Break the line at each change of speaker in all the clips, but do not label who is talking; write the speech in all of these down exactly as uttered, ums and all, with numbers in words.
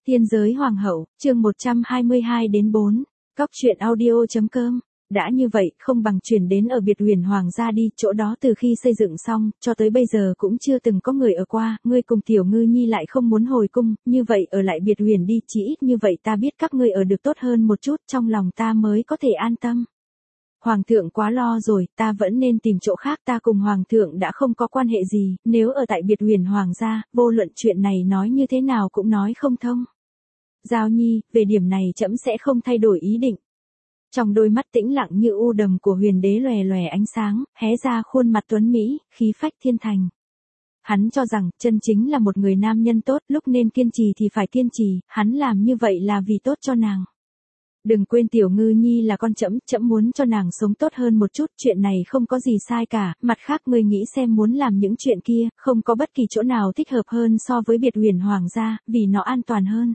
Tiên giới hoàng hậu, chương một trăm hai mươi hai đến bốn, Cóc truyện audio chấm com. Đã như vậy, không bằng chuyển đến ở biệt huyền hoàng gia đi, chỗ đó từ khi xây dựng xong, cho tới bây giờ cũng chưa từng có người ở qua, ngươi cùng tiểu ngư nhi lại không muốn hồi cung, như vậy ở lại biệt huyền đi, chỉ ít như vậy ta biết các ngươi ở được tốt hơn một chút, trong lòng ta mới có thể an tâm. Hoàng thượng quá lo rồi, ta vẫn nên tìm chỗ khác, ta cùng hoàng thượng đã không có quan hệ gì, nếu ở tại biệt huyền hoàng gia, vô luận chuyện này nói như thế nào cũng nói không thông. Giao Nhi, về điểm này trẫm sẽ không thay đổi ý định. Trong đôi mắt tĩnh lặng như u đầm của huyền đế lòe lòe ánh sáng, hé ra khuôn mặt tuấn Mỹ, khí phách thiên thành. Hắn cho rằng, chân chính là một người nam nhân tốt, lúc nên kiên trì thì phải kiên trì, hắn làm như vậy là vì tốt cho nàng. Đừng quên tiểu ngư nhi là con trẫm, trẫm muốn cho nàng sống tốt hơn một chút, chuyện này không có gì sai cả, mặt khác ngươi nghĩ xem muốn làm những chuyện kia, không có bất kỳ chỗ nào thích hợp hơn so với biệt huyền hoàng gia, vì nó an toàn hơn.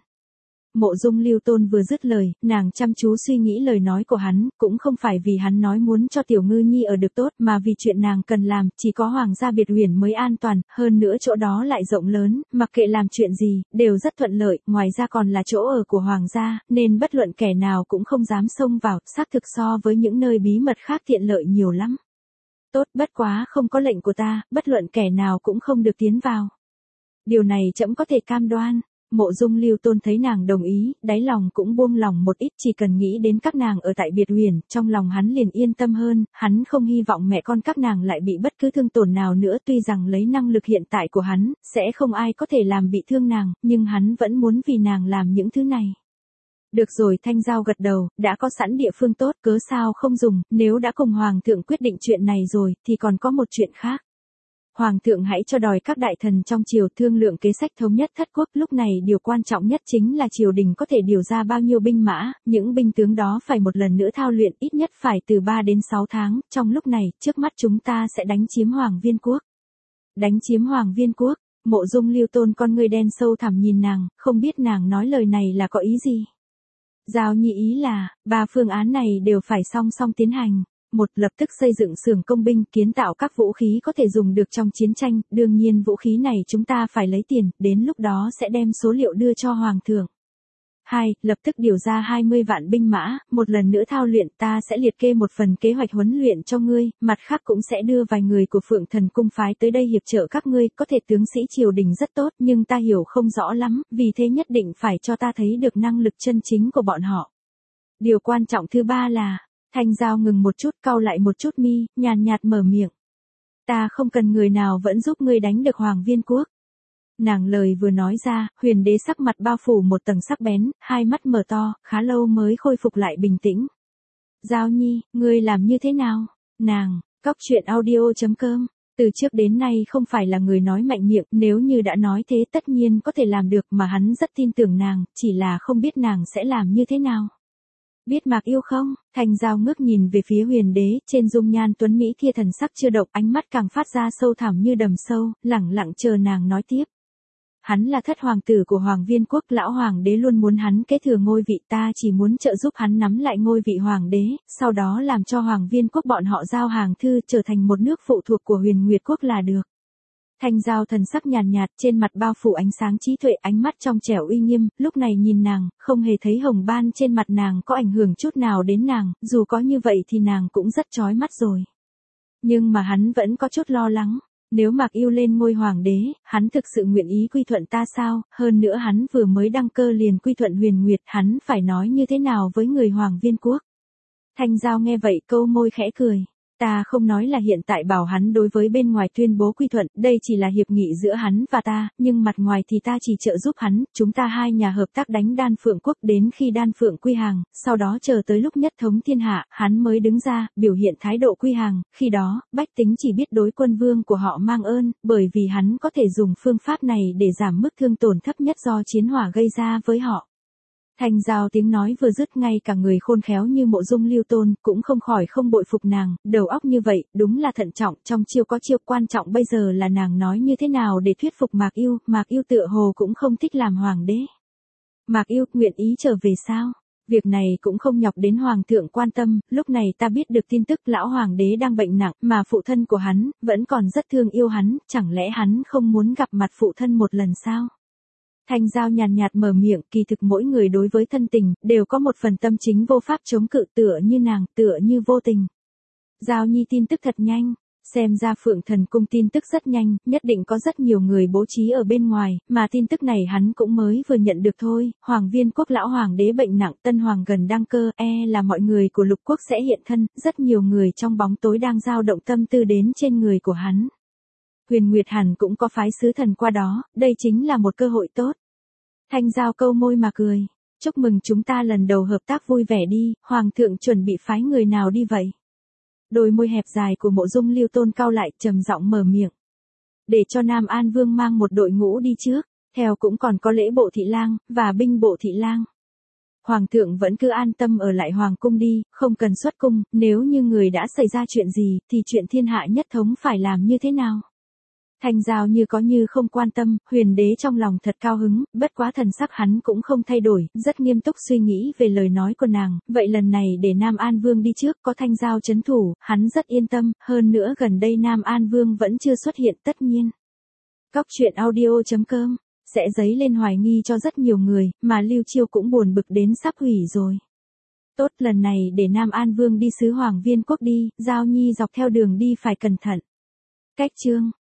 Mộ Dung Lưu Tôn vừa dứt lời, nàng chăm chú suy nghĩ lời nói của hắn, cũng không phải vì hắn nói muốn cho tiểu ngư nhi ở được tốt, mà vì chuyện nàng cần làm, chỉ có hoàng gia biệt huyền mới an toàn, hơn nữa chỗ đó lại rộng lớn, mặc kệ làm chuyện gì, đều rất thuận lợi, ngoài ra còn là chỗ ở của hoàng gia, nên bất luận kẻ nào cũng không dám xông vào, xác thực so với những nơi bí mật khác tiện lợi nhiều lắm. Tốt, bất quá không có lệnh của ta, bất luận kẻ nào cũng không được tiến vào. Điều này trẫm có thể cam đoan. Mộ Dung Lưu Tôn thấy nàng đồng ý, đáy lòng cũng buông lòng một ít, chỉ cần nghĩ đến các nàng ở tại biệt huyền, trong lòng hắn liền yên tâm hơn, hắn không hy vọng mẹ con các nàng lại bị bất cứ thương tổn nào nữa, tuy rằng lấy năng lực hiện tại của hắn, sẽ không ai có thể làm bị thương nàng, nhưng hắn vẫn muốn vì nàng làm những thứ này. Được rồi, Thanh Giao gật đầu, đã có sẵn địa phương tốt, cớ sao không dùng, nếu đã cùng Hoàng thượng quyết định chuyện này rồi, thì còn có một chuyện khác. Hoàng thượng hãy cho đòi các đại thần trong triều thương lượng kế sách thống nhất thất quốc, lúc này điều quan trọng nhất chính là triều đình có thể điều ra bao nhiêu binh mã, những binh tướng đó phải một lần nữa thao luyện ít nhất phải từ ba đến sáu tháng, trong lúc này, trước mắt chúng ta sẽ đánh chiếm Hoàng Viên Quốc. Đánh chiếm Hoàng Viên Quốc, Mộ Dung Lưu Tôn con ngươi đen sâu thẳm nhìn nàng, không biết nàng nói lời này là có ý gì. Giao Nhi ý là, ba phương án này đều phải song song tiến hành. Một, lập tức xây dựng xưởng công binh, kiến tạo các vũ khí có thể dùng được trong chiến tranh, đương nhiên vũ khí này chúng ta phải lấy tiền, đến lúc đó sẽ đem số liệu đưa cho Hoàng thượng. Hai, lập tức điều ra hai mươi vạn binh mã, một lần nữa thao luyện, ta sẽ liệt kê một phần kế hoạch huấn luyện cho ngươi, mặt khác cũng sẽ đưa vài người của Phượng Thần Cung phái tới đây hiệp trợ các ngươi, có thể tướng sĩ triều đình rất tốt, nhưng ta hiểu không rõ lắm, vì thế nhất định phải cho ta thấy được năng lực chân chính của bọn họ. Điều quan trọng thứ ba là, Thanh Giao ngừng một chút, cau lại một chút mi, nhàn nhạt mở miệng. Ta không cần người nào vẫn giúp ngươi đánh được Hoàng Viên Quốc. Nàng lời vừa nói ra, huyền đế sắc mặt bao phủ một tầng sắc bén, hai mắt mở to, khá lâu mới khôi phục lại bình tĩnh. Giao Nhi, ngươi làm như thế nào? Nàng, Cóc truyện audio chấm com, từ trước đến nay không phải là người nói mạnh miệng, nếu như đã nói thế tất nhiên có thể làm được, mà hắn rất tin tưởng nàng, chỉ là không biết nàng sẽ làm như thế nào. Biết Mạc Yêu không? Thanh Giao ngước nhìn về phía huyền đế, trên dung nhan tuấn Mỹ kia thần sắc chưa động, ánh mắt càng phát ra sâu thẳm như đầm sâu, lẳng lặng chờ nàng nói tiếp. Hắn là thất hoàng tử của Hoàng Viên Quốc, lão hoàng đế luôn muốn hắn kế thừa ngôi vị, ta chỉ muốn trợ giúp hắn nắm lại ngôi vị hoàng đế, sau đó làm cho Hoàng Viên Quốc bọn họ giao hàng thư trở thành một nước phụ thuộc của Huyền Nguyệt Quốc là được. Thanh Giao thần sắc nhàn nhạt, trên mặt bao phủ ánh sáng trí tuệ, ánh mắt trong trẻo uy nghiêm, lúc này nhìn nàng, không hề thấy hồng ban trên mặt nàng có ảnh hưởng chút nào đến nàng, dù có như vậy thì nàng cũng rất chói mắt rồi. Nhưng mà hắn vẫn có chút lo lắng, nếu Mạc Yêu lên ngôi hoàng đế, hắn thực sự nguyện ý quy thuận ta sao, hơn nữa hắn vừa mới đăng cơ liền quy thuận Huyền Nguyệt, hắn phải nói như thế nào với người Hoàng Viên Quốc. Thanh Giao nghe vậy câu môi khẽ cười. Ta không nói là hiện tại bảo hắn đối với bên ngoài tuyên bố quy thuận, đây chỉ là hiệp nghị giữa hắn và ta, nhưng mặt ngoài thì ta chỉ trợ giúp hắn, chúng ta hai nhà hợp tác đánh Đan Phượng Quốc, đến khi Đan Phượng quy hàng, sau đó chờ tới lúc nhất thống thiên hạ, hắn mới đứng ra, biểu hiện thái độ quy hàng, khi đó, bách tính chỉ biết đối quân vương của họ mang ơn, bởi vì hắn có thể dùng phương pháp này để giảm mức thương tổn thấp nhất do chiến hỏa gây ra với họ. Thanh Giao tiếng nói vừa dứt, ngay cả người khôn khéo như Mộ Dung Lưu Tôn cũng không khỏi không bội phục nàng, đầu óc như vậy, đúng là thận trọng, trong chiêu có chiêu, quan trọng bây giờ là nàng nói như thế nào để thuyết phục Mạc Yêu, Mạc Yêu tựa hồ cũng không thích làm hoàng đế. Mạc Yêu, nguyện ý trở về sao? Việc này cũng không nhọc đến hoàng thượng quan tâm, lúc này ta biết được tin tức lão hoàng đế đang bệnh nặng, mà phụ thân của hắn vẫn còn rất thương yêu hắn, chẳng lẽ hắn không muốn gặp mặt phụ thân một lần sao? Thanh Giao nhàn nhạt mở miệng, kỳ thực mỗi người đối với thân tình, đều có một phần tâm chính vô pháp chống cự, tựa như nàng, tựa như vô tình. Giao Nhi tin tức thật nhanh. Xem ra Phượng Thần Cung tin tức rất nhanh, nhất định có rất nhiều người bố trí ở bên ngoài, mà tin tức này hắn cũng mới vừa nhận được thôi. Hoàng Viên Quốc lão hoàng đế bệnh nặng, tân hoàng gần đăng cơ, e là mọi người của lục quốc sẽ hiện thân, rất nhiều người trong bóng tối đang dao động tâm tư đến trên người của hắn. Huyền Nguyệt hẳn cũng có phái sứ thần qua đó, đây chính là một cơ hội tốt. Thanh Giao câu môi mà cười, chúc mừng chúng ta lần đầu hợp tác vui vẻ đi, hoàng thượng chuẩn bị phái người nào đi vậy? Đôi môi hẹp dài của Mộ Dung Lưu Tôn cau lại, trầm giọng mở miệng. Để cho Nam An Vương mang một đội ngũ đi trước, theo cũng còn có lễ bộ thị lang, và binh bộ thị lang. Hoàng thượng vẫn cứ an tâm ở lại hoàng cung đi, không cần xuất cung, nếu như người đã xảy ra chuyện gì, thì chuyện thiên hạ nhất thống phải làm như thế nào? Thanh Giao như có như không quan tâm, huyền đế trong lòng thật cao hứng, bất quá thần sắc hắn cũng không thay đổi, rất nghiêm túc suy nghĩ về lời nói của nàng, vậy lần này để Nam An Vương đi trước, có Thanh Giao chấn thủ, hắn rất yên tâm, hơn nữa gần đây Nam An Vương vẫn chưa xuất hiện tất nhiên. Cóc truyện audio chấm com sẽ dấy lên hoài nghi cho rất nhiều người, mà Lưu Chiêu cũng buồn bực đến sắp hủy rồi. Tốt, lần này để Nam An Vương đi sứ Hoàng Viên Quốc đi, Giao Nhi dọc theo đường đi phải cẩn thận. Cách chương